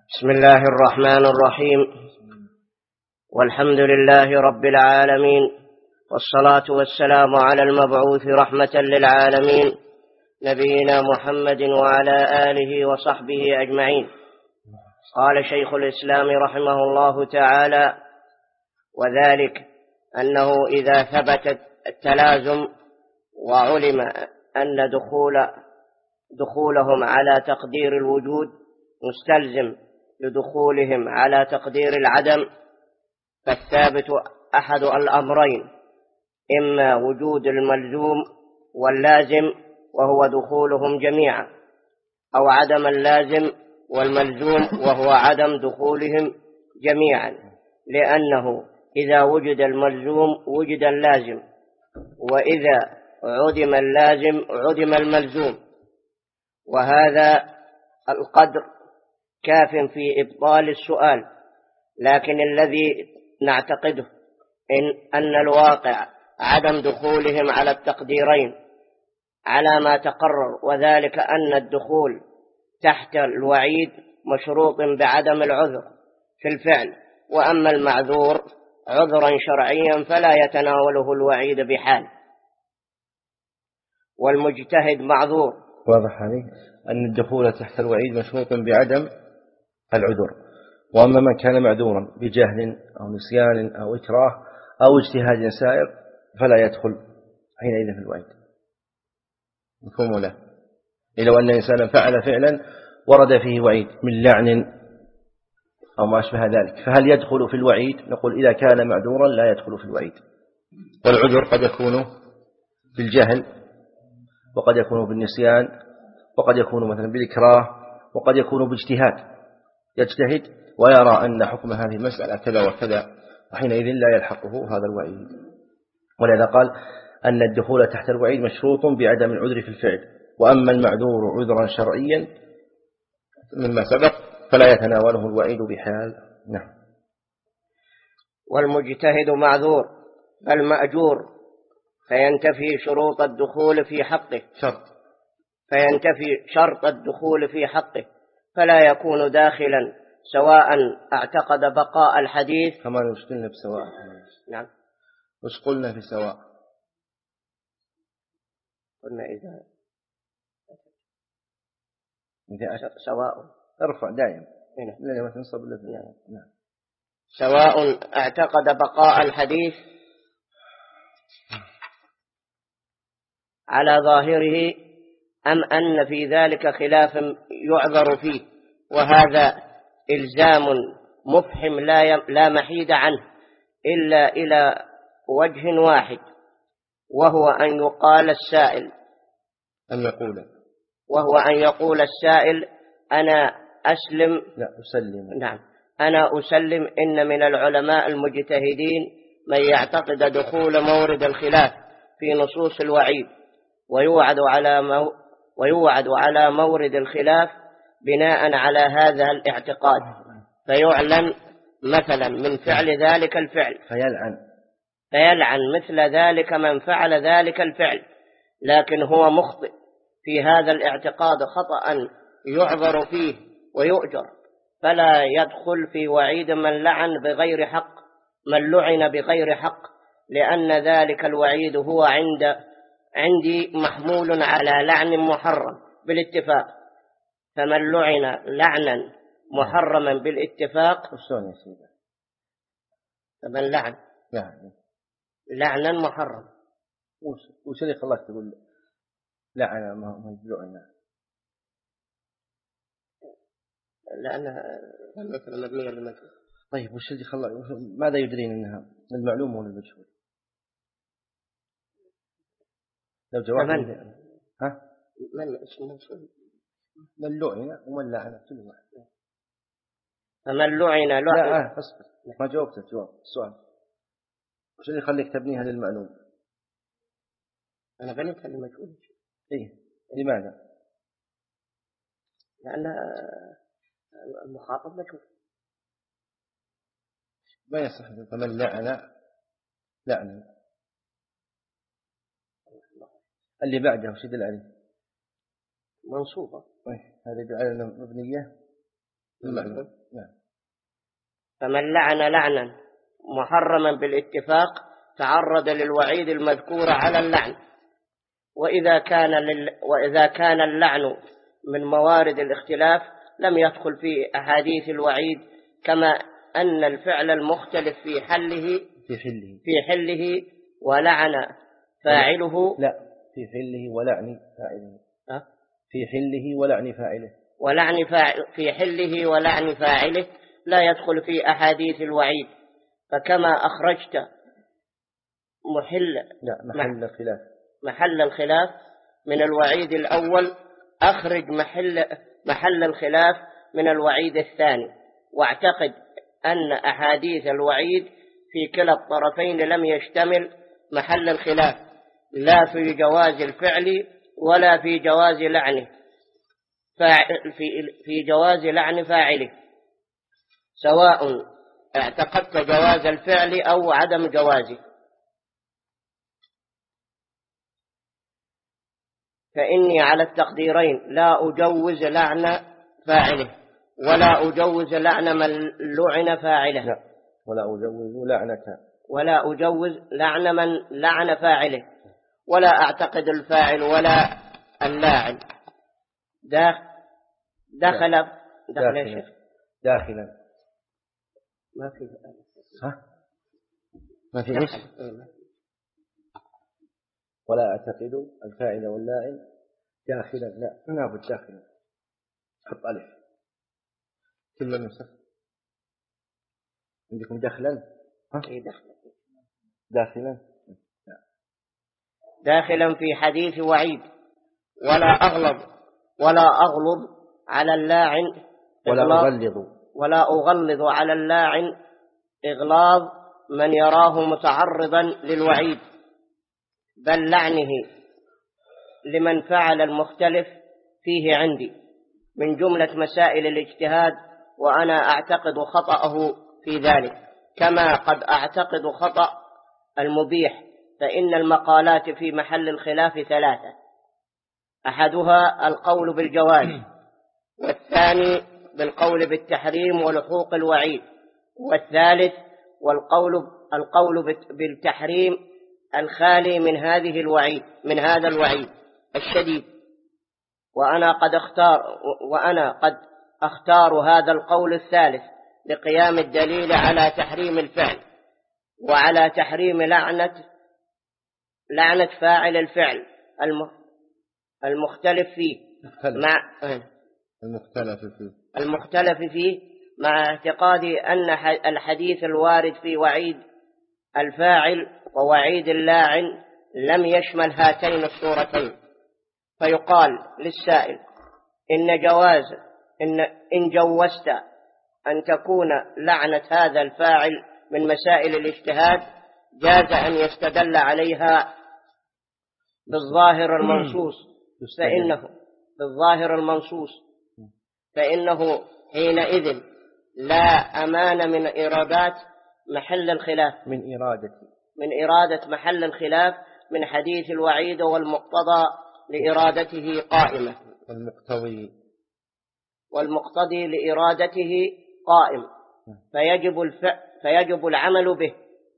بسم الله الرحمن الرحيم، والحمد لله رب العالمين، والصلاة والسلام على المبعوث رحمة للعالمين نبينا محمد وعلى آله وصحبه أجمعين. قال شيخ الإسلام رحمه الله تعالى: وذلك أنه إذا ثبت التلازم وعلم أن دخولهم على تقدير الوجود مستلزم لدخولهم على تقدير العدم، فالثابت أحد الأمرين: إما وجود الملزوم واللازم وهو دخولهم جميعا، أو عدم اللازم والملزوم وهو عدم دخولهم جميعا، لأنه إذا وجد الملزوم وجد اللازم، وإذا عدم اللازم عدم الملزوم. وهذا القدر كاف في إبطال السؤال، لكن الذي نعتقده أن الواقع عدم دخولهم على التقديرين على ما تقرر، وذلك أن الدخول تحت الوعيد مشروط بعدم العذر في الفعل، وأما المعذور عذرا شرعيا فلا يتناوله الوعيد بحال. والمجتهد معذور. واضح هذه أن الدخول تحت الوعيد مشروط بعدم العذر، وأما من كان معذورا بجهل أو نسيان أو إكراه أو اجتهاد سائر فلا يدخل حينئذ في الوعيد. مفهوم له؟ لو أن إنسانا فعل فعلا ورد فيه وعيد من لعن أو ما أشبه ذلك، فهل يدخل في الوعيد؟ نقول إذا كان معذورا لا يدخل في الوعيد. والعذر قد يكون بالجهل، وقد يكون بالنسيان، وقد يكون مثلا بالإكراه، وقد يكون باجتهاد، يجتهد ويرى أن حكم هذه المسألة كذا وكذا، وحينئذ لا يلحقه هذا الوعيد. ولذا قال أن الدخول تحت الوعيد مشروط بعدم العذر في الفعل، وأما المعذور عذرا شرعيا مما سبق فلا يتناوله الوعيد بحال. نعم. والمجتهد معذور بل مأجور، فينتفي شروط الدخول في حقه، فينتفي شرط الدخول في حقه، فلا يكون داخلا سواء اعتقد بقاء الحديث. كما نشتلنا بسواء. نعم. وش قلنا في سواء؟ قلنا إذا سواء ارفع دائما لا تنصب إلا. نعم. سواء اعتقد بقاء الحديث على ظاهره أم أن في ذلك خلاف يعذر فيه، وهذا إلزام مفحم لا محيد عنه إلا إلى وجه واحد، وهو أن يقول السائل أنا أسلم. لا أسلم. نعم، أنا أسلم إن من العلماء المجتهدين من يعتقد دخول مورد الخلاف في نصوص الوعيد، ويوعد على مورد الخلاف بناء على هذا الاعتقاد، فيعلن مثلا من فعل ذلك الفعل، فيلعن مثل ذلك من فعل ذلك الفعل، لكن هو مخطئ في هذا الاعتقاد خطأ يعذر فيه ويؤجر، فلا يدخل في وعيد من لعن بغير حق، من لعن بغير حق، لأن ذلك الوعيد هو عندي محمول على لعن محرم بالاتفاق، فمن لعن لعنا محرما بالاتفاق فمن لعن لعنا محرم. وش اللي خلاك تقول لعن ما يلعن؟ لأنها مثل مبنية للمجهول. طيب وش اللي خلاك؟ ماذا يدرين أنها المعلوم ولا المجهول؟ لو جواب من لعن ومن لعن كل واحد. فمن لعن لا أصبر، ما جاوبت السؤال. وش اللي يخليك تبنيها للمعلوم؟ أنا بنيتها للمجهول. إيه لماذا؟ لأن المخاطب مجهول. ما يصح. فمن لعن اللي بعده وش يدل عليه؟ منصوبة. هذا يدل على مبنية فمن لعن لعنا محرما بالاتفاق تعرض للوعيد المذكور على اللعن. وإذا كان اللعن من موارد الاختلاف لم يدخل في أحاديث الوعيد، كما أن الفعل المختلف في حله ولعن فاعله في حله ولعن فاعله في حله ولعن فاعله لا يدخل في أحاديث الوعيد. فكما أخرجت محل الخلاف من الوعيد الأول، أخرج محل الخلاف من الوعيد الثاني، واعتقد أن أحاديث الوعيد في كلا الطرفين لم يشتمل محل الخلاف، لا في جواز الفعل ولا في جواز لعنه في جواز لعن فاعله، سواء اعتقدت جواز الفعل أو عدم جوازه. فإني على التقديرين لا أجوز لعن فاعله ولا أجوز لعن من لعن فاعله، ولا أجوز لعن من لعن فاعله، ولا أعتقد الفاعل ولا اللاعن داخلا ما في إيش؟ ولا أعتقد الفاعل واللاعن داخلا، لا نابد داخلا، حط ألف كل النسخ عندكم داخلا داخلا في حديث وعيد، ولا أغلظ على اللاعن ولا أغلظ على اللاعن إغلاظ من يراه متعرضا للوعيد، بل لعنه لمن فعل المختلف فيه عندي من جملة مسائل الاجتهاد، وأنا أعتقد خطأه في ذلك كما قد أعتقد خطأ المبيح. فإن المقالات في محل الخلاف ثلاثة: أحدها القول بالجواز، والثاني بالقول بالتحريم ولحوق الوعيد، والثالث القول بالتحريم الخالي من هذا الوعيد الشديد. وأنا قد أختار هذا القول الثالث لقيام الدليل على تحريم الفعل وعلى تحريم لعنة فاعل الفعل المختلف فيه مع اعتقادي أن الحديث الوارد في وعيد الفاعل ووعيد اللاعن لم يشمل هاتين الصورتين. فيقال للسائل إن جوزت أن تكون لعنة هذا الفاعل من مسائل الاجتهاد جاز أن يستدل عليها بالظاهر فإنه حينئذ لا أمان من إرادة محل الخلاف من حديث الوعيد، والمقتضى لإرادته قائمة والمقتضي لإرادته قائم، فيجب العمل به.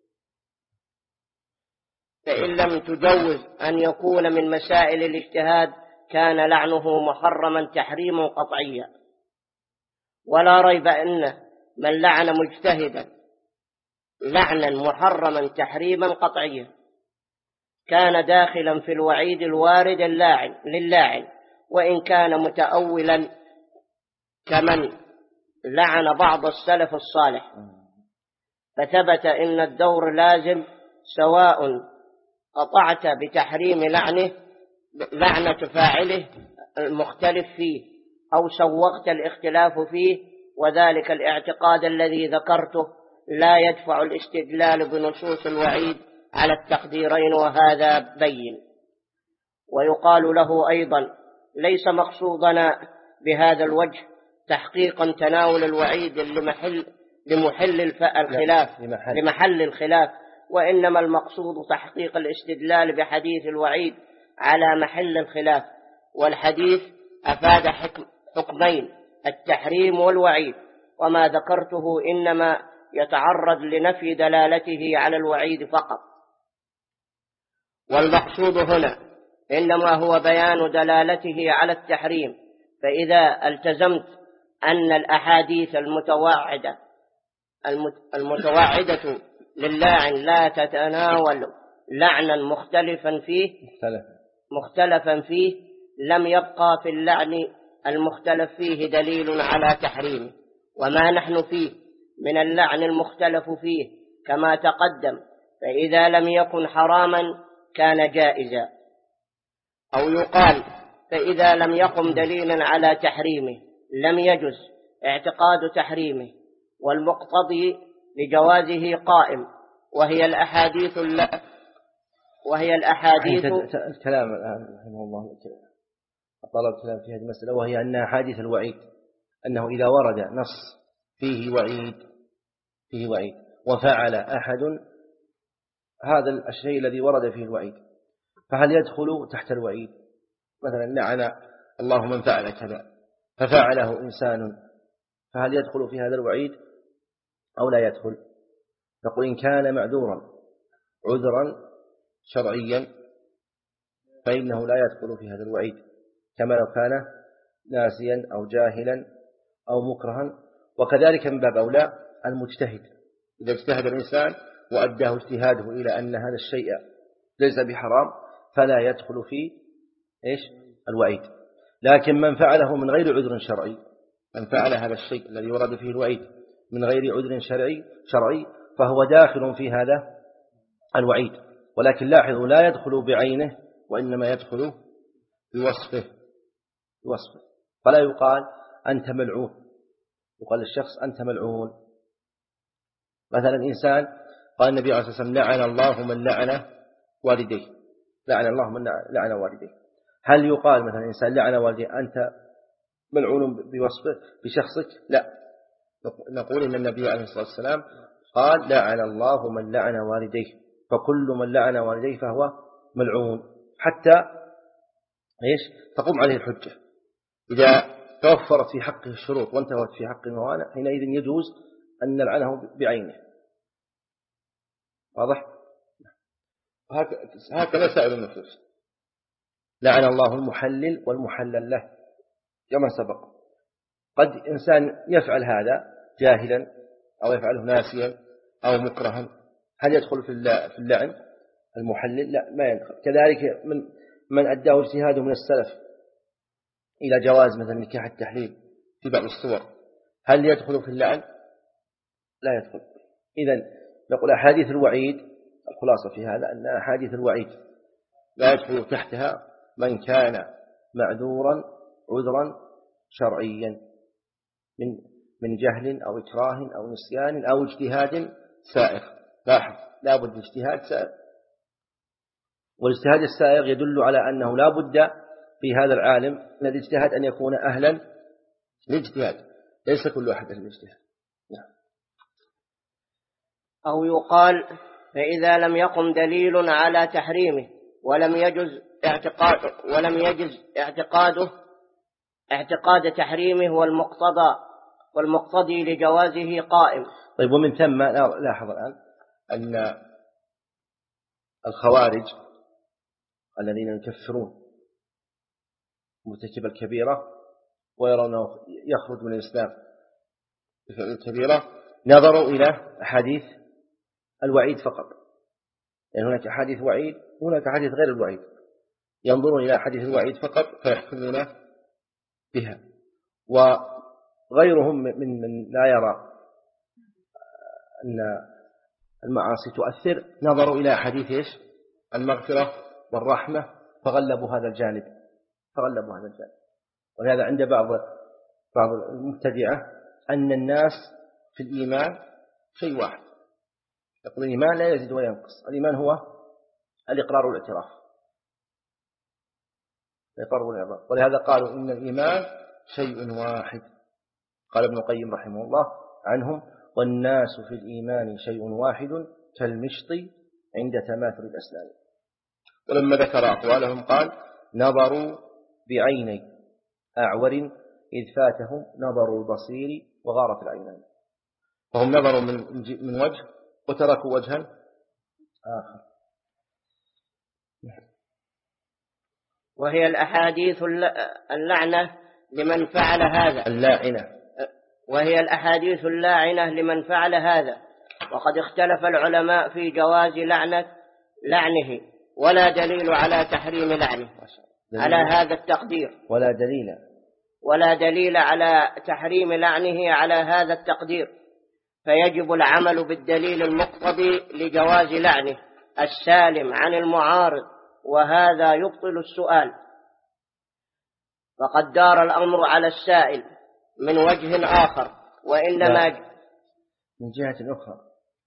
فإن لم تجوز أن يكون من مسائل الاجتهاد كان لعنه محرما تحريما قطعيا. ولا ريب أن من لعن مجتهدا لعنا محرما تحريما قطعيا كان داخلا في الوعيد الوارد للاعن، وإن كان متأولا كمن لعن بعض السلف الصالح. فثبت إن الدور لازم سواء قطعت بتحريم لعنة فاعله المختلف فيه أو سوغت الاختلاف فيه، وذلك الاعتقاد الذي ذكرته لا يدفع الاستدلال بنصوص الوعيد على التقديرين، وهذا بين. ويقال له أيضا ليس مقصودنا بهذا الوجه تحقيقا تناول الوعيد لمحل الخلاف، وإنما المقصود تحقيق الاستدلال بحديث الوعيد على محل الخلاف. والحديث أفاد حكمين: التحريم والوعيد، وما ذكرته إنما يتعرض لنفي دلالته على الوعيد فقط. والمقصود هنا إنما هو بيان دلالته على التحريم. فإذا التزمت أن الأحاديث المتوعدة للاعن لا تتناول لعنا مختلفا فيه لم يبقى في اللعن المختلف فيه دليل على تحريمه. وما نحن فيه من اللعن المختلف فيه كما تقدم، فإذا لم يكن حراما كان جائزا. أو يقال فإذا لم يقم دليلا على تحريمه لم يجز اعتقاد تحريمه، والمقتضي لجوازه قائم، وهي الأحاديث الكلام رحمه الله طلب الكلام في هذه المسألة، وهي أن أحاديث الوعيد أنه إذا ورد نص فيه وعيد وفعل أحد هذا الشيء الذي ورد فيه الوعيد، فهل يدخل تحت الوعيد؟ مثلا لعن الله من فعل كذا ففعله إنسان، فهل يدخل في هذا الوعيد أو لا يدخل؟ نقول إن كان معذورا عذرا شرعيا فإنه لا يدخل في هذا الوعيد، كما لو كان ناسيا أو جاهلا أو مكرها. وكذلك من باب أولى المجتهد، إذا اجتهد الإنسان وأداه اجتهاده إلى أن هذا الشيء ليس بحرام فلا يدخل في الوعيد. لكن من فعله من غير عذر شرعي، من فعل هذا الشيء الذي ورد فيه الوعيد من غير عذر شرعي فهو داخل في هذا الوعيد. ولكن لاحظوا لا يدخل بعينه وإنما يدخل بوصفه. فلا يقال أنت ملعون، يقال للشخص أنت ملعون. مثلا إنسان قال النبي عليه الصلاة والسلام لعن الله من لعن والديه، لعن الله من لعن والديه، هل يقال مثلا إنسان لعن والديه أنت ملعون بوصفه بشخصك؟ لا، نقول إن النبي عليه الصلاة والسلام قال لعن الله من لعن والديه، فكل من لعن والديه فهو ملعون حتى تقوم عليه الحجة. إذا توفرت في حقه الشروط وانتهت في حق الموانع حينئذ يجوز أن نلعنه بعينه. واضح؟ هكذا سائر النصوص، لعن الله المحلل والمحلل له كما سبق. قد إنسان يفعل هذا جاهلا أو يفعله ناسيا أو مكرها، هل يدخل في اللعن المحلل؟ لا، ما يدخل. كذلك من أداه اجتهاده من السلف إلى جواز مثلا نكاح التحليل في بعض الصور، هل يدخل في اللعن؟ لا يدخل. إذن نقول أحاديث الوعيد الخلاصة في هذا أن أحاديث الوعيد لا يدخل تحتها من كان معذورا عذرا شرعيا من جهل أو إكراه أو نسيان أو اجتهاد سائغ. لاحظ لا بد من اجتهاد سائغ، والاجتهاد السائغ يدل على أنه لا بد في هذا العالم الذي اجتهد أن يكون أهلا للاجتهاد، ليس كل أحد أهل الاجتهاد. أو يقال فإذا لم يقم دليل على تحريمه ولم يجز اعتقاد تحريمه والمقتضي لجوازه قائم. طيب، ومن ثم لاحظ الآن أن الخوارج الذين يكفرون مرتكب الكبيرة ويرونه يخرج من الإسلام بفعل الكبيرة نظروا إلى أحاديث الوعيد فقط، يعني هناك أحاديث وعيد وهناك أحاديث غير الوعيد، ينظرون إلى أحاديث الوعيد فقط فيحكمون بها. وغيرهم من لا يرى أن المعاصي تؤثر نظروا إلى أحاديث المغفرة والرحمة فغلبوا هذا الجانب. ولهذا عند بعض المبتدعة أن الناس في الإيمان شيء واحد، يقول الإيمان لا يزيد ولا ينقص، الإيمان هو الإقرار والاعتراف. ولهذا قالوا إن الإيمان شيء واحد. قال ابن القيم رحمه الله عنهم: والناس في الإيمان شيء واحد كالمشط عند تماثل الأسنان. ولما ذكر أقوالهم قال: نظروا بعيني أعور إذ فاتهم نظر البصير وغارت العينان. فهم نظروا من وجه وتركوا وجها آخر. وهي الأحاديث اللعنة لمن فعل هذا، وهي الأحاديث اللاعنة لمن فعل هذا. وقد اختلف العلماء في جواز لعنه، ولا دليل على تحريم لعنه على هذا التقدير، ولا دليل على تحريم لعنه على هذا التقدير، فيجب العمل بالدليل المقتضي لجواز لعنه السالم عن المعارض، وهذا يبطل السؤال. فقد دار الأمر على السائل من وجه آخر، وإنما من جهة أخرى.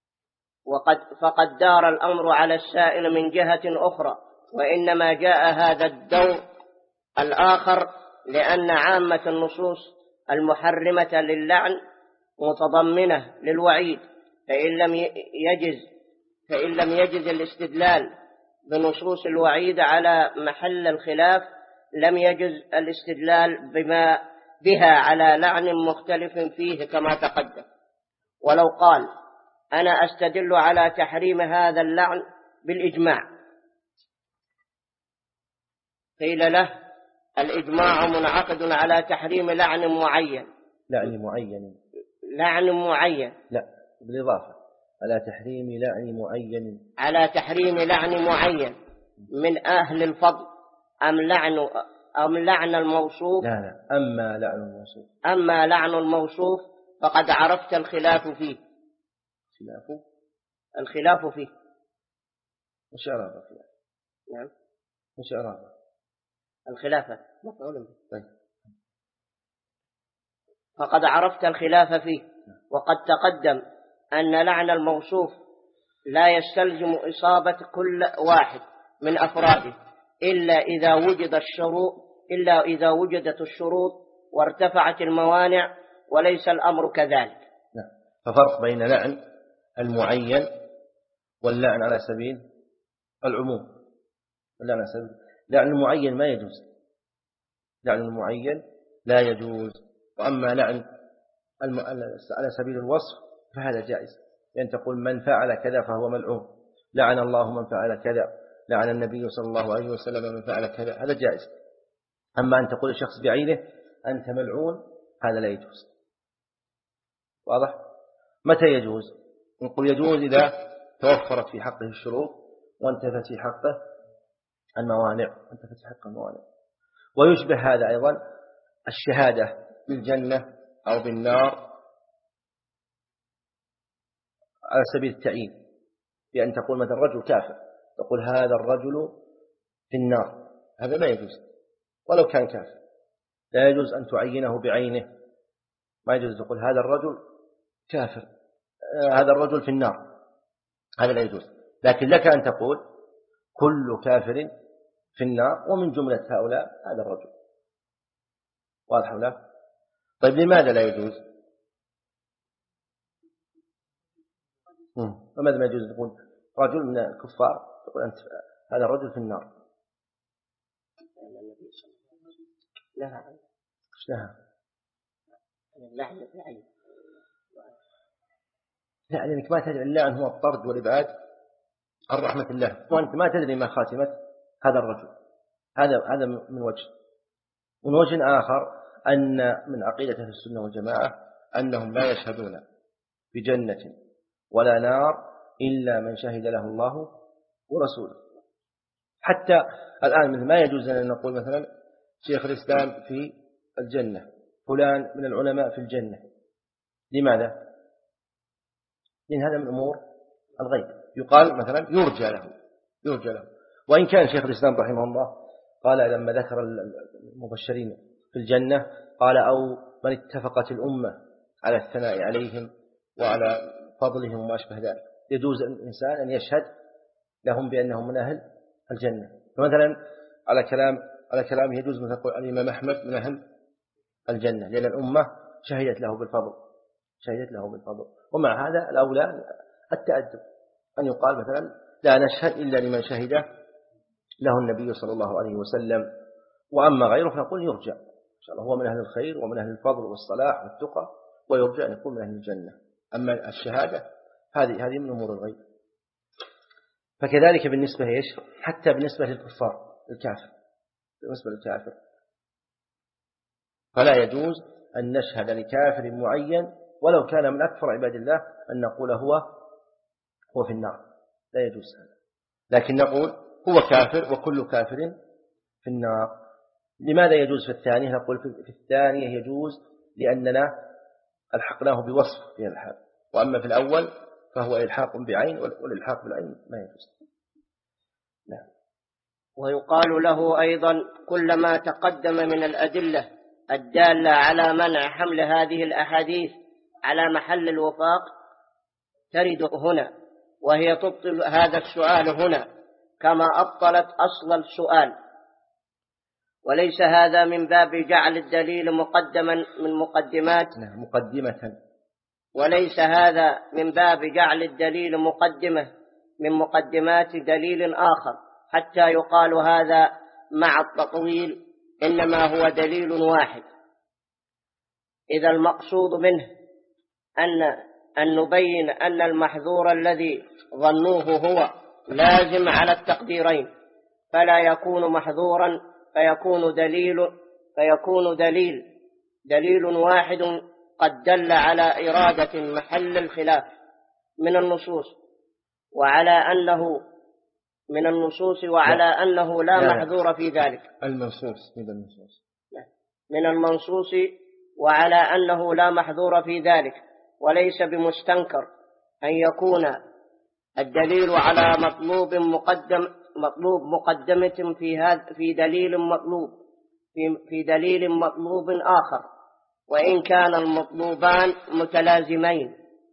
فقد دار الأمر على السائل من جهة أخرى، وإنما جاء هذا الدور الآخر لأن عامة النصوص المحرمة للعن متضمنة للوعيد، فإن لم يجز الاستدلال بنصوص الوعيد على محل الخلاف، لم يجز الاستدلال بها على لعن مختلف فيه كما تقدم. ولو قال أنا أستدل على تحريم هذا اللعن بالإجماع، قيل له الإجماع منعقد على تحريم لعن معين. لا، بالإضافة على تحريم لعن معين من أهل الفضل، أم لعن الموصوف. لا، أما لعن الموصوف فقد عرفت الخلاف فيه. وش أرابه فيه؟ نعم، وش أرابه؟ الخلافة مفعول به. فقد عرفت الخلاف فيه. وقد تقدم أن لعن الموصوف لا يستلزم إصابة كل واحد من أفراده إلا إذا وجدت الشروط وارتفعت الموانع، وليس الأمر كذلك. ففرق بين لعن المعين واللعن على سبيل العموم. لعن المعين ما يجوز، لعن المعين لا يجوز. وأما لعن على سبيل الوصف فهذا جائز، لأن تقول من فعل كذا فهو ملعون، لعن الله من فعل كذا، لعن النبي صلى الله عليه وسلم من فعل كذا، هذا جائز. أما أن تقول الشخص بعينه أنت ملعون هذا لا يجوز. واضح؟ متى يجوز؟ نقول يجوز إذا توفرت في حقه الشروط وانتفت في حقه الموانع. ويشبه هذا أيضا الشهادة بالجنة أو بالنار على سبيل التعيين، بأن تقول مثلا الرجل كافر، تقول هذا الرجل في النار، هذا لا يجوز ولو كان كافر. لا يجوز أن تعينه بعينه، ما يجوز تقول هذا الرجل كافر، هذا الرجل في النار، هذا لا يجوز. لكن لك أن تقول كل كافر في النار ومن جملة هؤلاء هذا الرجل. واضح ولا؟ طيب لماذا لا يجوز؟ لماذا ما يجوز تقول رجل من الكفار تقول أنت هذا الرجل في النار؟ لها لا، لأنك ما تدري اللعن هو الطرد والإبعاد عن رحمة الله، وأنت ما تدري ما خاتمة هذا الرجل. هذا من وجه. من وجه آخر أن من عقيدة أهل السنة والجماعة أنهم لا يشهدون بجنة ولا نار إلا من شهد له الله ورسوله. حتى الآن مثل ما يجوز أن نقول مثلا شيخ الإسلام في الجنة، فلان من العلماء في الجنة. لماذا؟ لأن هذا من أمور الغيب، يقال مثلا يرجى له. وإن كان شيخ الإسلام رحمه الله قال لما ذكر المبشرين في الجنة قال أو من اتفقت الأمة على الثناء عليهم وعلى فضلهم وما أشبه ذلك، يجوز الإنسان أن يشهد لهم بأنهم من أهل الجنة. فمثلا على كلام يجوز مثلا يقول الإمام أحمد من أهل الجنة، لأن الأمة شهدت له بالفضل. ومع هذا الأولى التأدب أن يقال مثلا لا نشهد إلا لمن شهد له النبي صلى الله عليه وسلم. وأما غيره فنقول يرجع، إن شاء الله هو من أهل الخير ومن أهل الفضل والصلاح والتقى، ويرجى أن يكون من أهل الجنة. أما الشهادة هذه من أمور الغيب. فكذلك بالنسبة إيش؟ حتى بالنسبة للكفار الكافر، بالنسبة للكافر فلا يجوز أن نشهد لكافر معين ولو كان من أكثر عباد الله أن نقول هو في النار، لا يجوز هذا، لكن نقول هو كافر وكل كافر في النار. لماذا يجوز في الثانية؟ نقول في الثانية يجوز لأننا ألحقناه بوصف في الحال، وأما في الأول فهو إلحاق بعين، والإلحاق بالعين ما يجوز. نعم. ويقال له أيضا كلما تقدم من الأدلة الدالة على منع حمل هذه الأحاديث على محل الوفاق ترد هنا، وهي تبطل هذا السؤال هنا كما أبطلت أصل السؤال. وليس هذا من باب جعل الدليل مقدما من مقدمات وليس هذا من باب جعل الدليل مقدمة من مقدمات دليل آخر حتى يقال هذا مع التطويل إنما هو دليل واحد، إذا المقصود منه أن نبين أن المحذور الذي ظنوه هو لازم على التقديرين، فلا يكون محذورا فيكون دليل واحد قد دل على إرادة محل الخلاف من النصوص وعلى أنه لا محذور في ذلك من المنصوص وعلى أنه لا محذور في ذلك. وليس بمستنكر أن يكون الدليل على مطلوب مقدمة في دليل مطلوب آخر، وإن كان المطلوبان متلازمين.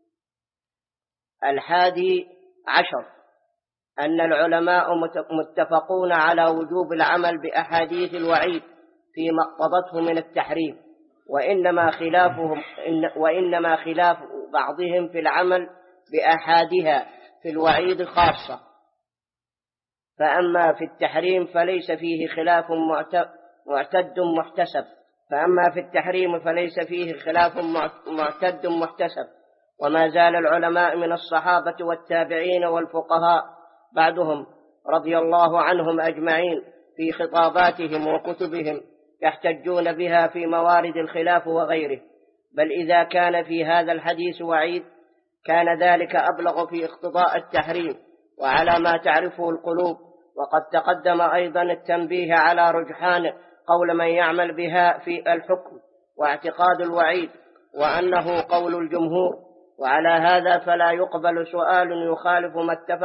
11 أن العلماء متفقون على وجوب العمل بأحاديث الوعيد فيما اقتضته من التحريم، وإنما خلاف بعضهم في العمل بأحادها في الوعيد خاصة. فأما في التحريم فليس فيه خلاف معتد محتسب. وما زال العلماء من الصحابة والتابعين والفقهاء بعدهم رضي الله عنهم أجمعين في خطاباتهم وكتبهم يحتجون بها في موارد الخلاف وغيره، بل إذا كان في هذا الحديث وعيد كان ذلك أبلغ في اقتضاء التحريم وعلى ما تعرفه القلوب. وقد تقدم أيضا التنبيه على رجحان قول من يعمل بها في الحكم واعتقاد الوعيد وأنه قول الجمهور، وعلى هذا فلا يقبل سؤال يخالف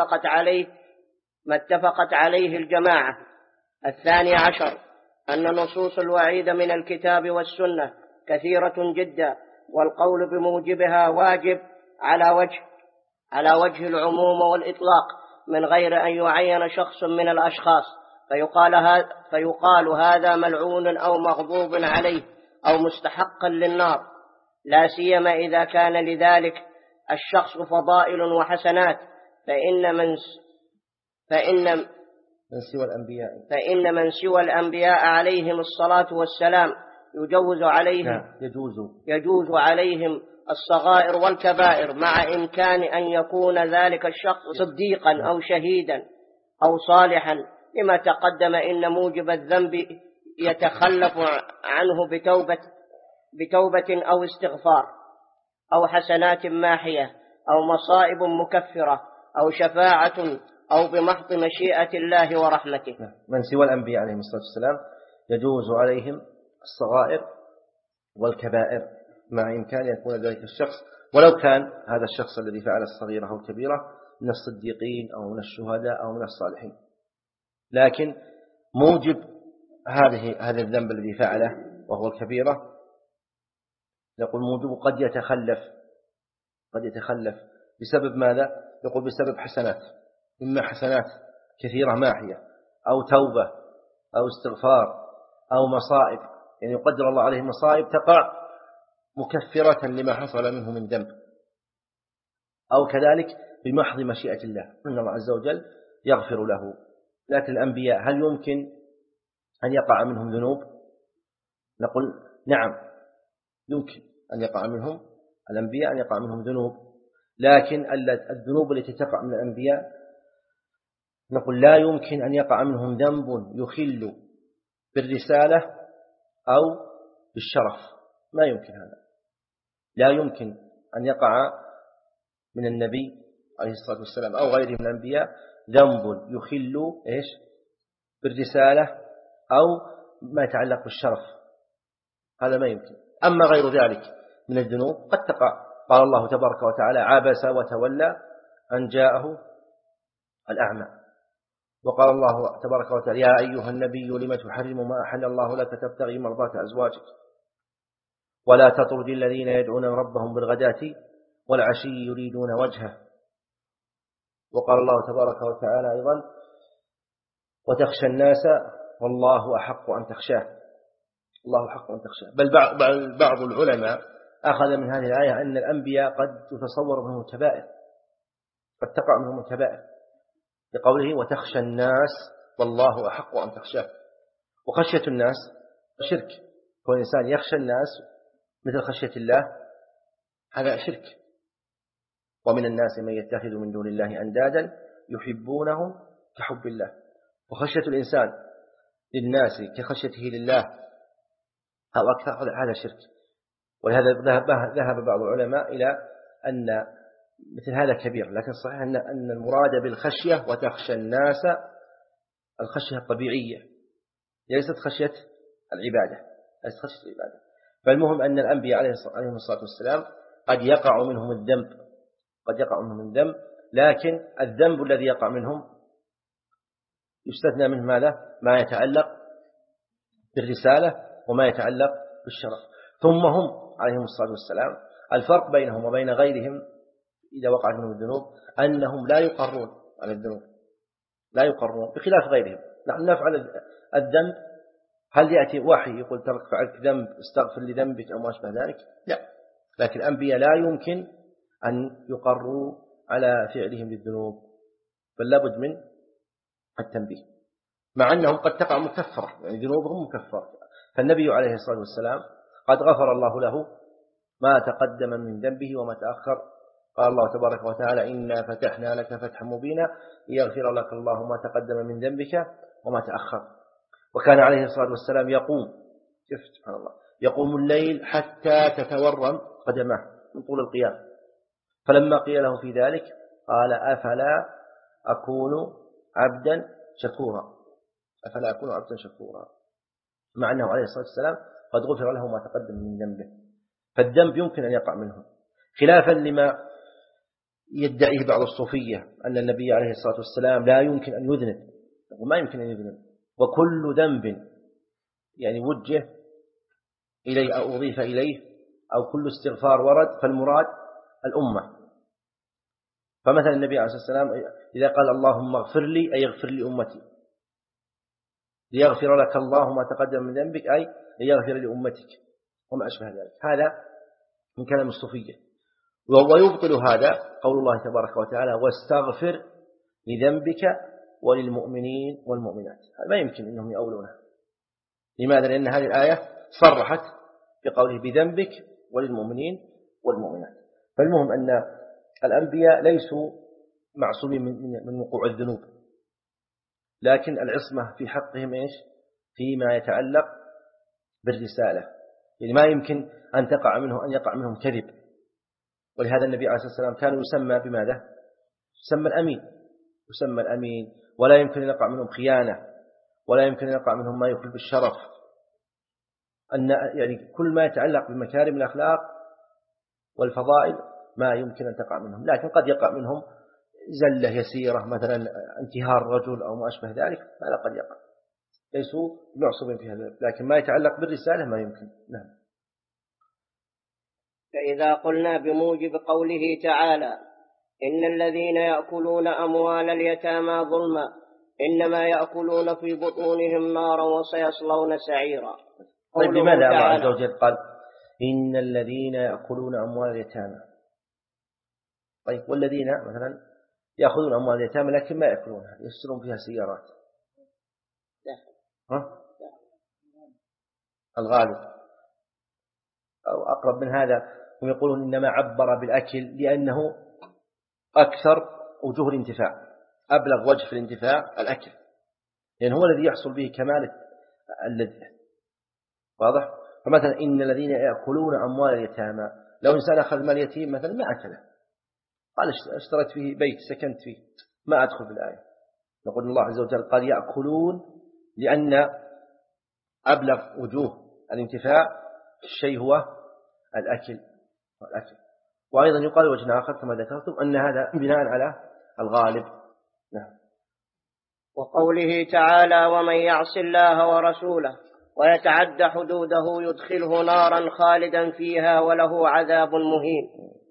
ما اتفقت عليه الجماعة. 12 أن نصوص الوعيد من الكتاب والسنة كثيرة جدا، والقول بموجبها واجب على وجه العموم والإطلاق من غير أن يعين شخص من الأشخاص فيقال هذا ملعون أو مغضوب عليه أو مستحقا للنار، لا سيما إذا كان لذلك الشخص فضائل وحسنات، فإن من سوى الأنبياء عليهم الصلاة والسلام يجوز عليهم الصغائر والكبائر، مع إمكان أن يكون ذلك الشخص صديقا أو شهيدا أو صالحا، لما تقدم إن موجب الذنب يتخلف عنه بتوبة أو استغفار أو حسنات ماحية أو مصائب مكفرة أو شفاعة أو بمحض مشيئة الله ورحمته. من سوى الأنبياء عليهم الصلاة والسلام يجوز عليهم الصغائر والكبائر، مع إمكان يكون ذلك الشخص ولو كان هذا الشخص الذي فعل الصغيرة أو الكبيرة من الصديقين أو من الشهداء أو من الصالحين، لكن موجب هذا الذنب الذي فعله وهو الكبيرة يقول موجب قد يتخلف بسبب ماذا؟ يقول بسبب حسنات، إما حسنات كثيرة ماحية أو توبة أو استغفار أو مصائب، يعني يقدر الله عليه مصائب تقع مكفرة لما حصل منه من ذنب، أو كذلك بمحض مشيئة الله إن الله عز وجل يغفر له. لكن الأنبياء هل يمكن أن يقع منهم ذنوب؟ نقول نعم يمكن أن يقع منهم الأنبياء، أن يقع منهم ذنوب، لكن الذنوب التي تقع من الأنبياء نقول لا يمكن أن يقع منهم ذنب يخل بالرسالة أو بالشرف، ما يمكن هذا. لا يمكن أن يقع من النبي عليه الصلاة والسلام أو غيره من الأنبياء ذنب يخل بالرسالة أو ما يتعلق بالشرف، هذا ما يمكن. أما غير ذلك من الذنوب قد تقع. قال الله تبارك وتعالى: عبس وتولى أن جاءه الأعمى. وقال الله تبارك وتعالى: يا أيها النبي لم تحرم ما أحل الله لك تبتغي مرضات أزواجك ولا تطرد الذين يدعون ربهم بالغداة والعشي يريدون وجهه. وقال الله تبارك وتعالى أيضا: وتخشى الناس والله أحق أن تخشاه. الله أحق أن تخشاه. بل بعض العلماء أخذ من هذه الآية أن الأنبياء قد تتصور منهم الكبائر، قد تقع منهم الكبائر، بقوله: وتخشى الناس والله أحق أن تخشاه. وخشية الناس شرك، كون الإنسان يخشى الناس مثل خشية الله هذا شرك. ومن الناس من يتخذ من دون الله أندادا يحبونهم كحب الله. وخشية الإنسان للناس كخشيته لله أو أكثر هذا شرك. ولهذا ذهب بعض العلماء إلى أن مثل هذا كبير، لكن صحيح أن المراد بالخشية وتخشى الناس الخشية الطبيعية، ليست خشية العبادة، ليست خشية العبادة. فالمهم أن الأنبياء عليهم الصلاة والسلام قد يقع منهم الذنب، قد يقع منهم الذنب، لكن الذنب الذي يقع منهم يستثنى منه ماذا؟ ما يتعلق بالرسالة وما يتعلق بالشرف. ثم هم عليهم الصلاة والسلام الفرق بينهم وبين غيرهم إذا وقعت منهم الذنوب أنهم لا يقرون على الذنوب، لا يقرون، بخلاف غيرهم. نحن نفعل الذنب، هل يأتي وحي يقول ترك فعلت ذنب استغفر لذنبك أو ما أشبه ذلك؟ لا. لكن الأنبياء لا يمكن أن يقروا على فعلهم للذنوب، بل لابد من التنبيه، مع أنهم قد تقع مكفرة، يعني ذنوبهم مكفرة. فالنبي عليه الصلاة والسلام قد غفر الله له ما تقدم من ذنبه وما تأخر. قال الله تبارك وتعالى: إنا فتحنا لك فتحا مبينا ليغفر لك الله ما تقدم من ذنبك وما تأخر. وكان عليه الصلاة والسلام يقوم، سبحان الله، يقوم الليل حتى تتورم قدماه من طول القيام. فلما قيل له في ذلك قال: أفلا أكون عبدا شكورا، أفلا أكون عبدا شكورا، مع أنه عليه الصلاة والسلام قد غفر له ما تقدم من ذنبه. فالذنب يمكن أن يقع منه، خلافا لما يدعيه بعض الصوفية أن النبي عليه الصلاة والسلام لا يمكن أن يذنب، وما يمكن أن يذنب، وكل ذنب يعني وجه إليه أو أضيف إليه أو كل استغفار ورد فالمراد الأمة. فمثلا النبي عليه الصلاة والسلام إذا قال: اللهم اغفر لي، أي اغفر لي أمتي، ليغفر لك الله ما تقدم من ذنبك، أي ليغفر لأمتك وما أشبه ذلك. هذا من كلام الصوفية. ويبطل هذا قول الله تبارك وتعالى: واستغفر لذنبك وللمؤمنين والمؤمنات. هذا ما يمكن أنهم يأولونها. لماذا؟ لأن هذه الآية صرحت بقوله بذنبك وللمؤمنين والمؤمنات. فالمهم أن الأنبياء ليسوا معصومين من وقوع الذنوب، لكن العصمة في حقهم إيش؟ فيما يتعلق بالرسالة، يعني ما يمكن أن يقع منهم كذب. ولهذا النبي عليه الصلاة والسلام كان يسمى بماذا؟ يسمى الأمين، يسمى الأمين، ولا يمكن أن يقع منهم خيانة، ولا يمكن أن يقع منهم ما يخل بالشرف. أن يعني كل ما يتعلق بمكارم الأخلاق والفضائل ما يمكن أن تقع منهم، لكن قد يقع منهم زلة يسيرة، مثلا انتهار رجل أو ما أشبه ذلك، هذا قد يقع، ليسوا معصومين في هذا، لكن ما يتعلق بالرسالة ما يمكن. نعم. فإذا قلنا بموجب قوله تعالى: إن الذين يأكلون أموال اليتامى ظلما إنما يأكلون في بطونهم نارا وسيصلون سعيرا. طيب لماذا الله عز وجل قال إن الذين يأكلون أموال اليتامى؟ طيب والذين مثلا يأخذون أموال اليتامى لكن ما يأكلونها، يشترون فيها سيارات، الغالب. أو أقرب من هذا هم يقولون إنما عبر بالأكل لأنه أكثر وجوه الانتفاع، أبلغ وجه في الانتفاع الأكل، لأن هو الذي يحصل به كمال اللذة. واضح؟ فمثلا إن الذين يأكلون أموال اليتامى، لو إنسان أخذ مال يتيم مثلا ما أكله، قال اشتريت فيه بيت سكنت فيه، ما أدخل بالآية. نقول الله عز وجل قال يأكلون لأن أبلغ وجوه الانتفاع الشيء هو الأكل. وأيضا يقال وجه آخر كما ذكرتم أن هذا بناء على الغالب. نعم. وقوله تعالى ومن يعص الله ورسوله ويتعد حدوده يدخله نارا خالدا فيها وله عذاب مهين.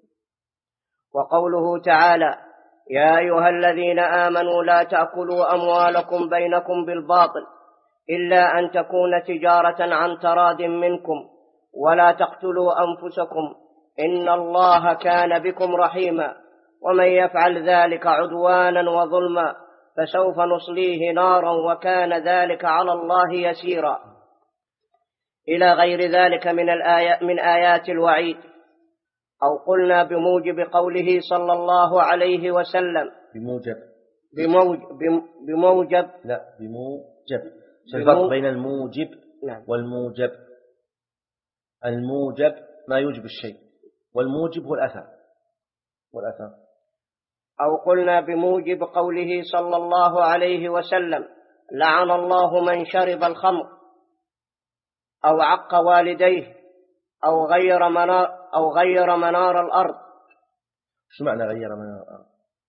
وقوله تعالى يا أيها الذين آمنوا لا تأكلوا أموالكم بينكم بالباطل إلا أن تكون تجارة عن تراد منكم ولا تقتلوا أنفسكم إن الله كان بكم رحيما ومن يفعل ذلك عدوانا وظلما فسوف نصليه نارا وكان ذلك على الله يسيرا، إلى غير ذلك من آيات الوعيد. أو قلنا بموجب قوله صلى الله عليه وسلم بموجب الفرق بين الموجب والموجب. الموجب ما يوجب الشيء، والموجب هو الأثر. أو قلنا بموجب قوله صلى الله عليه وسلم لعن الله من شرب الخمر أو عق والديه أو غير منار الأرض. شو معنى غير منار الأرض؟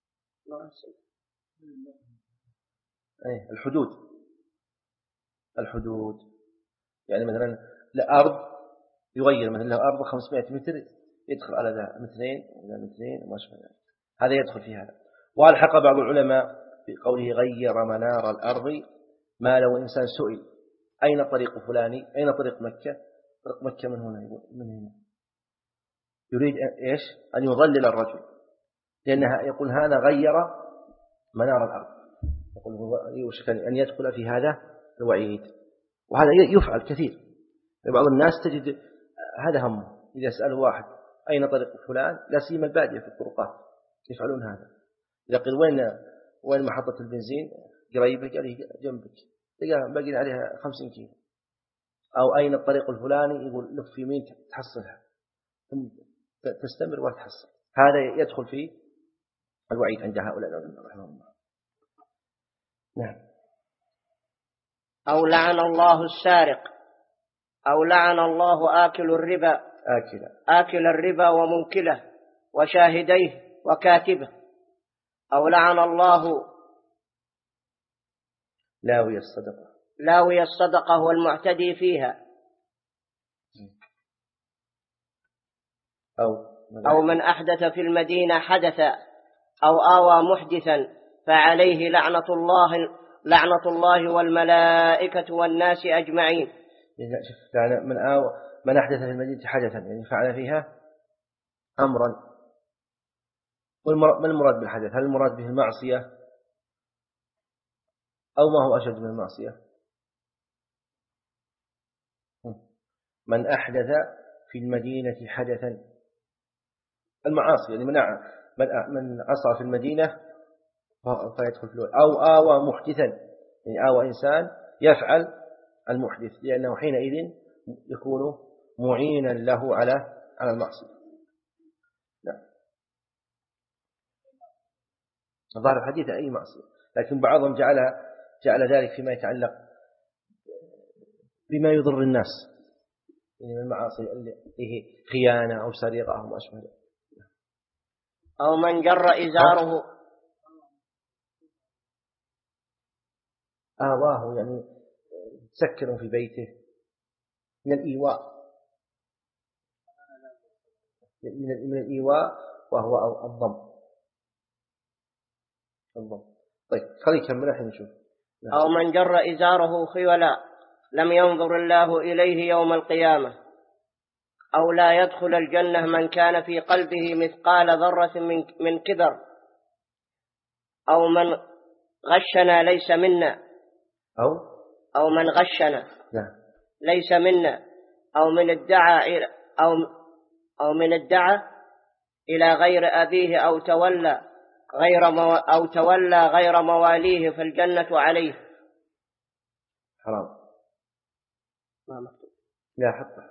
الحدود يعني مثلا الأرض يغير، مثلا لو أرض 500 متر يدخل على ذا 200 وما شابه ذلك، هذا يدخل في هذا. والحق بعض العلماء بقوله غير منار الأرض ما لو إنسان سئل أين طريق فلاني، أين طريق مكة؟ طريق مكة من هنا، من هنا، يريد إيش؟ أن يضلل الرجل، لأنها يقول هذا غير منار الأرض، يقول يوشك أن يدخل في هذا الوعيد. وهذا يفعل كثير. بعض الناس تجد هذا همه، إذا سأل واحد أين طريق فلان، لا سيما البادية في الطرقات يفعلون هذا. إذا قيل وين محطة البنزين قريبة، قال لي جنبك، تلقى باقي عليها 50 كيلو. أو أين الطريق الفلاني، يقول لف يمين تحصلها، ثم تستمر وتحصل. هذا يدخل في الوعيد عند هؤلاء العلماء رحمه الله. نعم. أو لعن الله السارق أو لعن الله آكل الربا ومنكله وشاهديه وكاتبه. أو لعن الله لاوي الصدقة والمعتدي فيها. أو من أحدث في المدينة حدثا أو آوى محدثا فعليه لعنة الله والملائكة والناس أجمعين. يعني من أحدث في المدينة حدثا يعني فعل فيها أمرا. ما المراد بالحدث؟ هل المراد به المعصية أو ما هو أشد من المعصية؟ من أحدث في المدينة حدثا، المعاصي يعني من عصى في المدينة فيدخل في الوعيد. أو آوى محدثا، يعني آوى إنسان يفعل المحدث، لأنه حينئذ يكون معينا له على المعصية. لا ظاهر الحديث أي معصية، لكن بعضهم جعل ذلك فيما يتعلق بما يضر الناس، يعني من المعاصي اللي هي خيانة أو سرقة أو ما أشبه ذلك. أو من جر إزاره آواه يعني سكنوا في بيته، من الإيواء، من الإيواء وهو الضم. طيب خلي كمل الحين نشوف. أو من جر إزاره خيولا لم ينظر الله إليه يوم القيامة. أو لا يدخل الجنة من كان في قلبه مثقال ذرة من كبر. أو من غشنا ليس منا. أو من غشنا. لا ليس منا، أو من ادعى إلى غير أبيه أو تولى غير مواليه فالجنة عليه. حرام. لا حطه.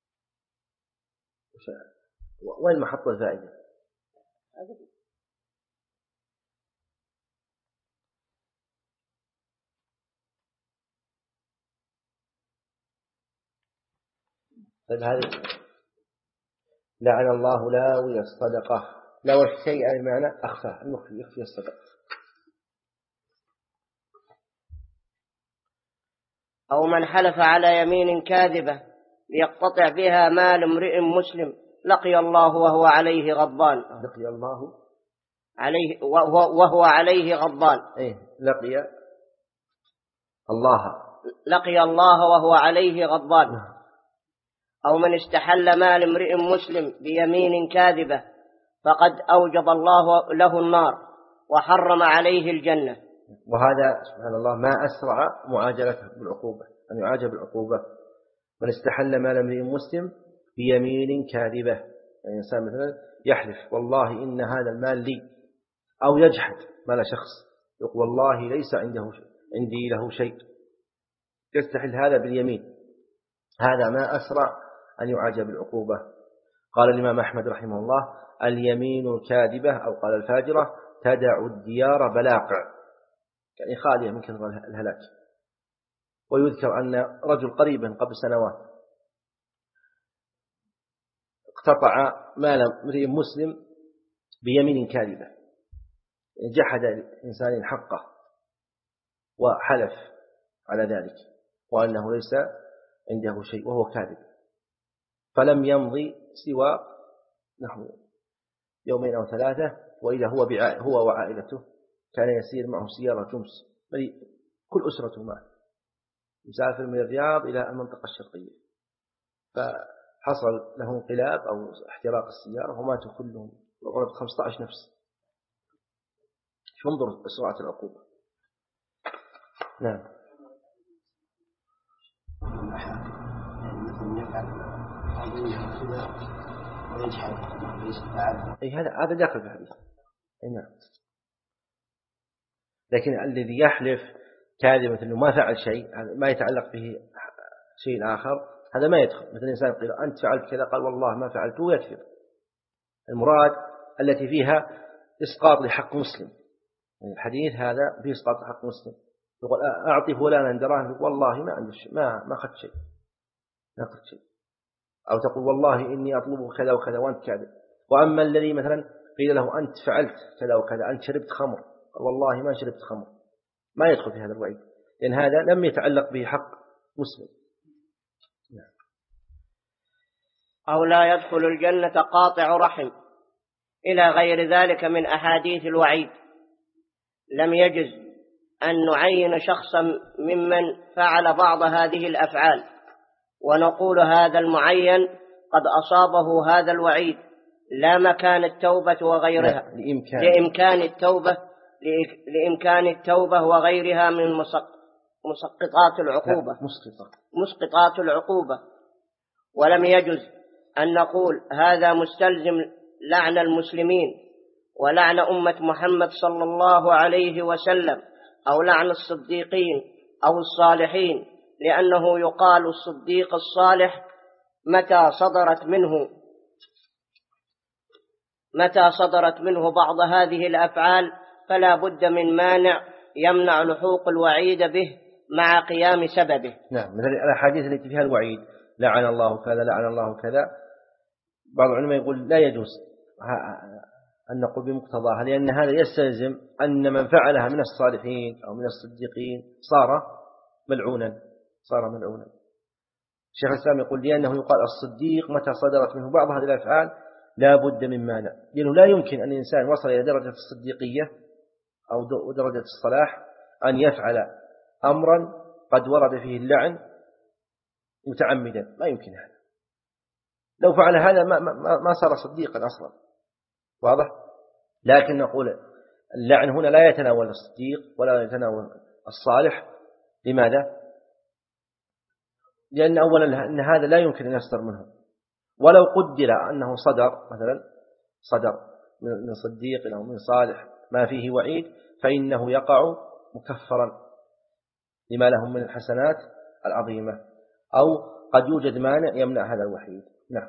وين محطة الفائدة؟ طيب هذه لعن الله لاوي الصدقة. لو الشيء المعنى أخفى يخفي الصدقة. أو من حلف على يمين كاذبة ليقتطع بها مال امرئ مسلم لقي الله وهو عليه غضبان. لقي الله عليه وهو عليه غضبان. لقي الله وهو عليه غضبان. أو من استحل مال امرئ مسلم بيمين كاذبة فقد أوجب الله له النار وحرم عليه الجنة. وهذا سبحان الله ما أسرع معاجلته بالعقوبة، أن يعاجل بالعقوبة. من استحل مال امرئ مسلم بيمين كاذبة، يعني إنسان مثلا يحلف والله إن هذا المال لي، أو يجحد مال شخص يقول والله ليس عندي له شيء، يستحل هذا باليمين. هذا ما أسرع أن يعاجل بالعقوبة. قال الإمام أحمد رحمه الله اليمين الكاذبة أو قال الفاجرة تدع الديار بلاقع، يعني خالية من كثر الهلاك. ويذكر أن رجل قريبا قبل سنوات اقتطع مال امرئ مسلم بيمين كاذبة، جحد الإنسان حقه وحلف على ذلك وأنه ليس عنده شيء وهو كاذب، فلم يمضي سوى نحو يومين أو ثلاثة وإذا هو وعائلته كان يسير معه سيارة جمس، كل أسرته معه، مسافر من الرياض إلى المنطقة الشرقية، فحصل له انقلاب أو احتراق السيارة وماتوا كلهم وغرب 15 نفس. انظر سرعة العقوبة. نعم. هذا داخل في الحديث. نعم. لكن الذي يحلف كاذبا أنه ما فعل شيء، ما يتعلق به شيء آخر، هذا ما يدخل. مثل إنسان يقول أنت فعلت كذا قال والله ما فعلته يكفر. المراد التي فيها إسقاط لحق مسلم، يعني الحديث هذا فيه إسقاط لحق مسلم. يقول أعطي فلانا دراهم والله ما عندي شيء، ما أخذت شيء، أو تقول والله إني أطلب كذا وكذا وأنت كاذب. وأما الذي مثلا قيل له أنت فعلت كذا وكذا، أنت شربت خمر، والله ما شربت خمر، ما يدخل في هذا الوعيد، لأن هذا لم يتعلق به حق مسلم. أو لا يدخل الجنة قاطع رحم إلى غير ذلك من أحاديث الوعيد. لم يجز أن نعين شخصا ممن فعل بعض هذه الأفعال ونقول هذا المعين قد أصابه هذا الوعيد لا مكان التوبة وغيرها، لإمكان التوبة وغيرها من مسقطات العقوبة. ولم يجز أن نقول هذا مستلزم لعن المسلمين ولعن أمة محمد صلى الله عليه وسلم أو لعن الصديقين أو الصالحين، لأنه يقال الصديق الصالح متى صدرت منه بعض هذه الأفعال فلا بد من مانع يمنع لحوق الوعيد به مع قيام سببه. نعم. مثل الأحاديث التي فيها الوعيد لعن الله كذا لعن الله كذا، بعض العلماء يقول لا يجوز أن نقول بمقتضاها، لأن هذا يستلزم أن من فعلها من الصالحين أو من الصديقين صار ملعونا. الشيخ الإسلام يقول لأنه يقال الصديق متى صدرت منه بعض هذه الأفعال لا بد من مانع، لأنه لا يمكن أن الإنسان وصل إلى درجة الصديقية أو درجة الصلاح أن يفعل أمرا قد ورد فيه اللعن متعمدا، ما يمكن هذا. لو فعل هذا ما صار صديقا أصلا، واضح؟ لكن نقول اللعن هنا لا يتناول الصديق ولا يتناول الصالح. لماذا؟ لأن أولا أن هذا لا يمكن أن يصدر منه، ولو قدر أنه صدر مثلا صدر من صديق أو من صالح ما فيه وعيد فإنه يقع مكفرا لما لهم من الحسنات العظيمة، أو قد يوجد مانع يمنع هذا الوعيد. نعم.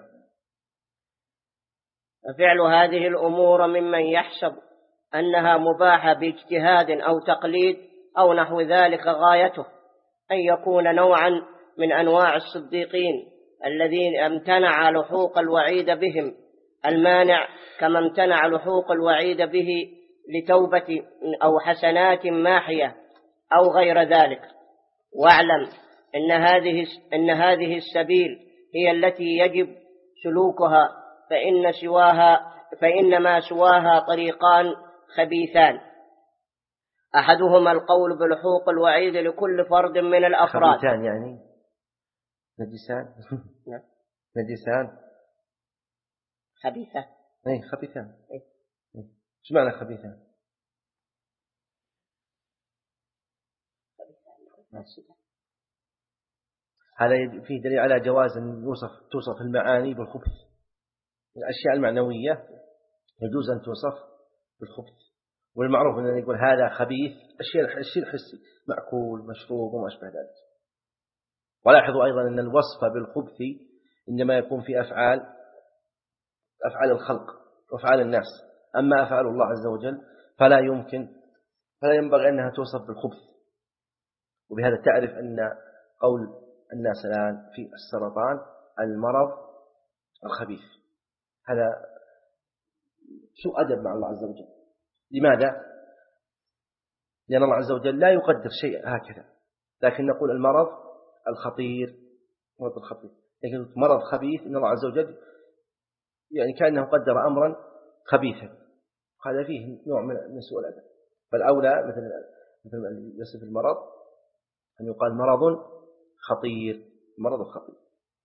ففعل هذه الأمور ممن يحسب أنها مباحة باجتهاد أو تقليد أو نحو ذلك غايته أن يكون نوعا من أنواع الصديقين الذين امتنع لحوق الوعيد بهم المانع كما امتنع لحوق الوعيد به لتوبة أو حسنات ماحية أو غير ذلك. واعلم أن هذه السبيل هي التي يجب سلوكها، فإن ما سواها طريقان خبيثان، أحدهما القول بلحوق الوعيد لكل فرد من الأفراد. خبيثان يعني نجسان. نجسان خبيثة. أي خبيثان. إيش معنى خبيثان؟ هذا فيه دليل على جواز أن توصف المعاني بالخبث. الأشياء المعنوية يجوز أن توصف بالخبث، والمعروف أن يقول هذا خبيث الشيء الحسي مأكول مشروب وما أشبه ذلك. ولاحظوا أيضا أن الوصف بالخبث إنما يكون في أفعال الخلق وأفعال الناس، أما أفعال الله عز وجل فلا ينبغي أنها توصف بالخبث. وبهذا تعرف أن قول الناس الآن في السرطان المرض الخبيث هذا سوء أدب مع الله عز وجل. لماذا؟ لأن الله عز وجل لا يقدر شيء هكذا، لكن نقول المرض الخطير مرض الخطير، لكن مرض خبيث إن الله عز وجل يعني كأنه قدر أمرا خبيثا، هذا فيه نوع من سوء الأدب. فالأولى مثل ما يصف المرض أن يقال مرض خطير، مرض خطير.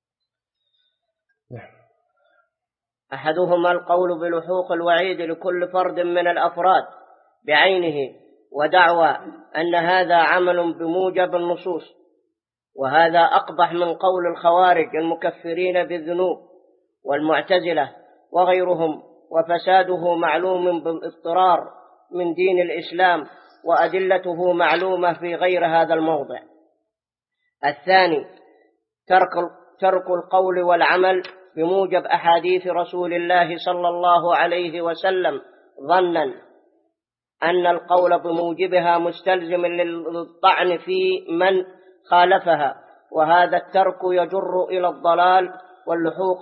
أحدهما القول بلحوق الوعيد لكل فرد من الأفراد بعينه ودعوى أن هذا عمل بموجب النصوص، وهذا أقبح من قول الخوارج المكفرين بالذنوب والمعتزلة وغيرهم، وفساده معلوم بالاضطرار من دين الإسلام، وأدلته معلومة في غير هذا الموضع. الثاني ترك القول والعمل بموجب أحاديث رسول الله صلى الله عليه وسلم ظنا أن القول بموجبها مستلزم للطعن في من خالفها، وهذا الترك يجر إلى الضلال واللحوق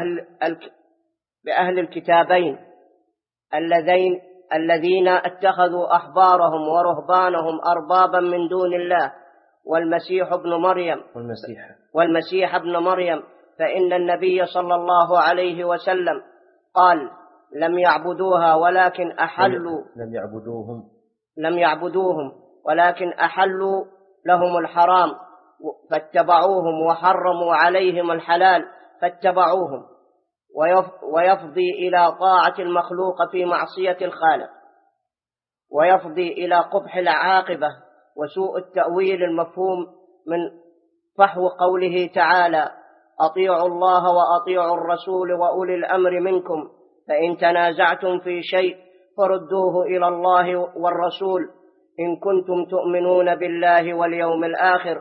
بأهل الكتابين الذين اتخذوا أحبارهم ورهبانهم أربابا من دون الله والمسيح ابن مريم، فإن النبي صلى الله عليه وسلم قال لم يعبدوها ولكن أحلوا لم يعبدوهم ولكن أحلوا لهم الحرام فاتبعوهم، وحرموا عليهم الحلال فاتبعوهم، ويفضي إلى طاعة المخلوق في معصية الخالق، ويفضي إلى قبح العاقبة وسوء التأويل المفهوم من فحو قوله تعالى أطيعوا الله وأطيعوا الرسول وأولي الأمر منكم، فإن تنازعتم في شيء فردوه إلى الله والرسول إن كنتم تؤمنون بالله واليوم الآخر،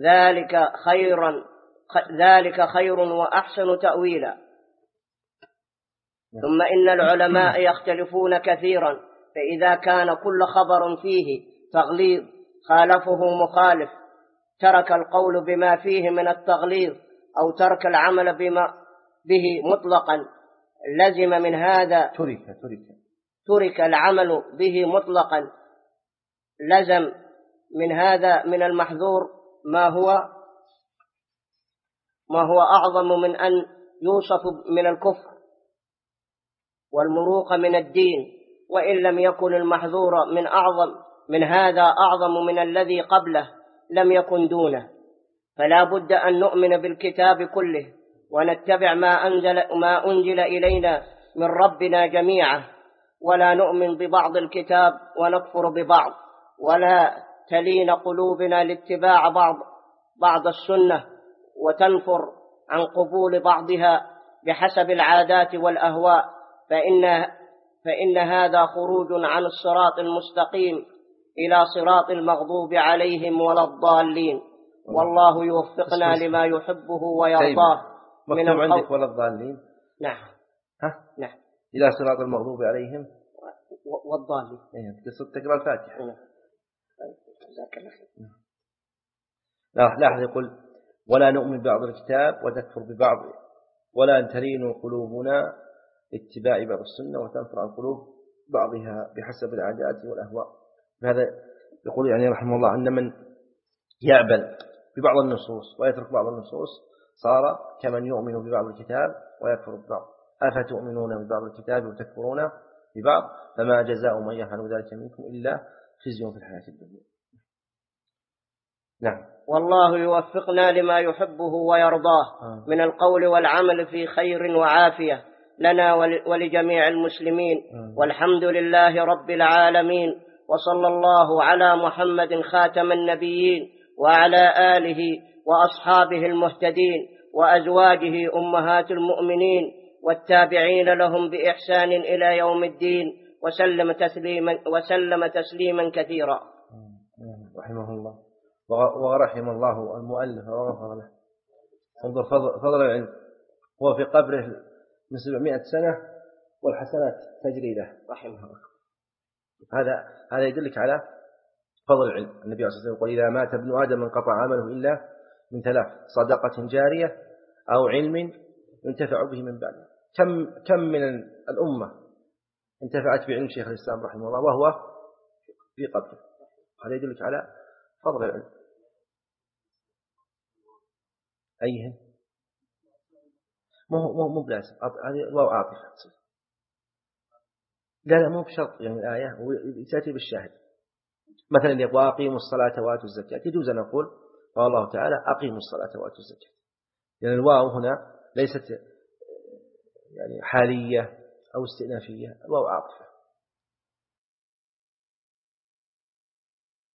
ذلك خير وأحسن تأويلا. ثم إن العلماء يختلفون كثيرا، فإذا كان كل خبر فيه تغليظ خالفه مخالف ترك القول بما فيه من التغليظ أو ترك العمل به مطلقا لزم من هذا ترك العمل به مطلقا لزم من هذا من المحذور ما هو أعظم من أن يوصف من الكفر والمروق من الدين، وإن لم يكن المحذور من هذا أعظم من الذي قبله لم يكن دونه. فلا بد أن نؤمن بالكتاب كله ونتبع ما أنزل إلينا من ربنا جميعا، ولا نؤمن ببعض الكتاب ونكفر ببعض، ولا تلين قلوبنا لاتباع بعض السنة وتنفر عن قبول بعضها بحسب العادات والأهواء، فإن هذا خروج عن الصراط المستقيم إلى صراط المغضوب عليهم ولا الضالين. والله يوفقنا لما يحبه ويرضاه من القول. عندك ولا الضالين؟ نعم. نعم. إلى صراط المغضوب عليهم والضالين. تقرأ الفاتحة. لاحظ يقول ولا نؤمن ببعض الكتاب وتكفر ببعض، ولا أن تلين قلوبنا اتباع بعض السنة وتنفر عن قلوب بعضها بحسب العادات والأهواء. هذا يقول يعني رحمه الله أن من يعبل ببعض النصوص ويترك بعض النصوص صار كمن يؤمن ببعض الكتاب ويكفر ببعض. أفتؤمنون ببعض الكتاب وتكفرون ببعض فما جزاء من يفعل ذلك منكم إلا خزي في الحياة الدنيا. نعم. والله يوفقنا لما يحبه ويرضاه من القول والعمل في خير وعافية لنا ولجميع المسلمين، والحمد لله رب العالمين، وصلى الله على محمد خاتم النبيين وعلى آله وأصحابه المهتدين وأزواجه أمهات المؤمنين والتابعين لهم بإحسان إلى يوم الدين، وسلم تسليما كثيرا. رحمه الله ورحم الله المؤلف وغفر له. انظر فضل العلم، هو في قبره من 700 سنة والحسنات تجري له رحمه الله. هذا يدلك على فضل العلم. النبي عليه الصلاة والسلام يقول إذا مات ابن آدم انقطع عمله إلا من 3: صدقة جارية أو علم ينتفع به من بعده. كم من الأمة انتفعت بعلم شيخ الإسلام رحمه الله وهو في قبره. هذا يدلك على فضل العلم. أيهن مو بلازم هذه واو عاطفة. لا مو بشرط يعني الآية وتأتي بالشاهد. مثلا يقول أقيموا الصلاة وآتوا الزكاة، يجوز أن نقول قال الله تعالى أقيموا الصلاة وآتوا الزكاة، لأن يعني الواو هنا ليست يعني حالية أو استئنافية، الواو عاطفة.